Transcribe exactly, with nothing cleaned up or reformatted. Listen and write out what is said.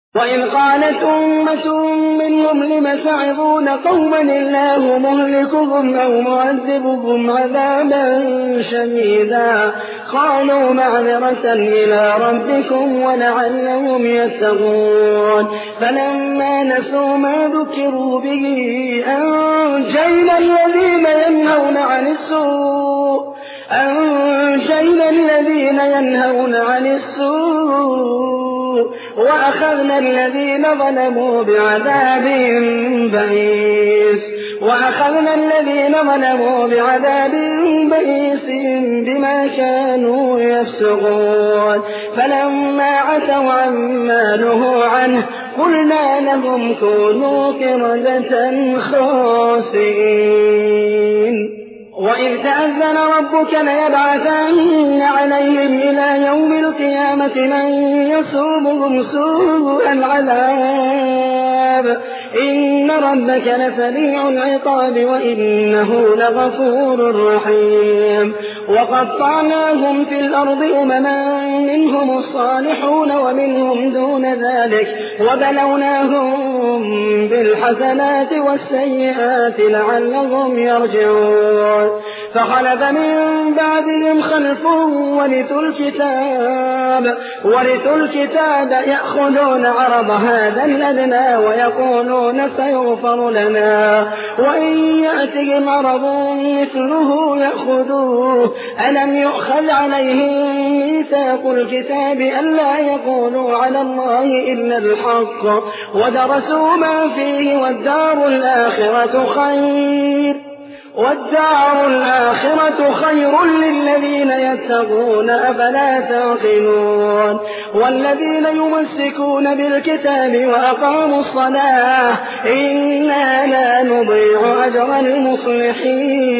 وإذ قالت أمة منهم لم تعظون قوما الله مهلكهم أو معذبهم عذابا شديدا قالوا معذرة إلى ربكم ولعلهم يتقون فلما نسوا ما ذكروا به أنجينا الذين ينهون عن السوء أنجينا الذين ينهون عن السوء وأخذنا الذين ظلموا بعذاب بئيس وأخذنا الذين ظلموا بعذاب بئيس بما كانوا يفسقون فلما عتوا عما نهوا عنه قلنا لهم كونوا قردة خاسئين وإذ تأذن ربك ليبعثن عليهم إلى يوم القيامة من يسومهم سوء العذاب إن ربك لسريع العقاب وإنه لغفور رحيم وقطعناهم في الأرض أمما منهم الصالحون ومنهم دون ذلك وبلوناهم بالحسنات والسيئات لعلهم يرجعون فخلف من بعدهم خلف ورثوا الكتاب ورثوا الكتاب يأخذون عرض هذا الأدنى ويقولون سيغفر لنا وإن يأتهم عرض مثله يأخذوه ألم يؤخذ عليهم ميثاق الكتاب ألا يقولوا على الله إلا الحق ودرسوا ما فيه والدار الآخرة خير والدار الآخرة خير للذين يتقون أفلا تعقلون والذين يمسكون بالكتاب وأقاموا الصلاة إنا لا نضيع أجر المصلحين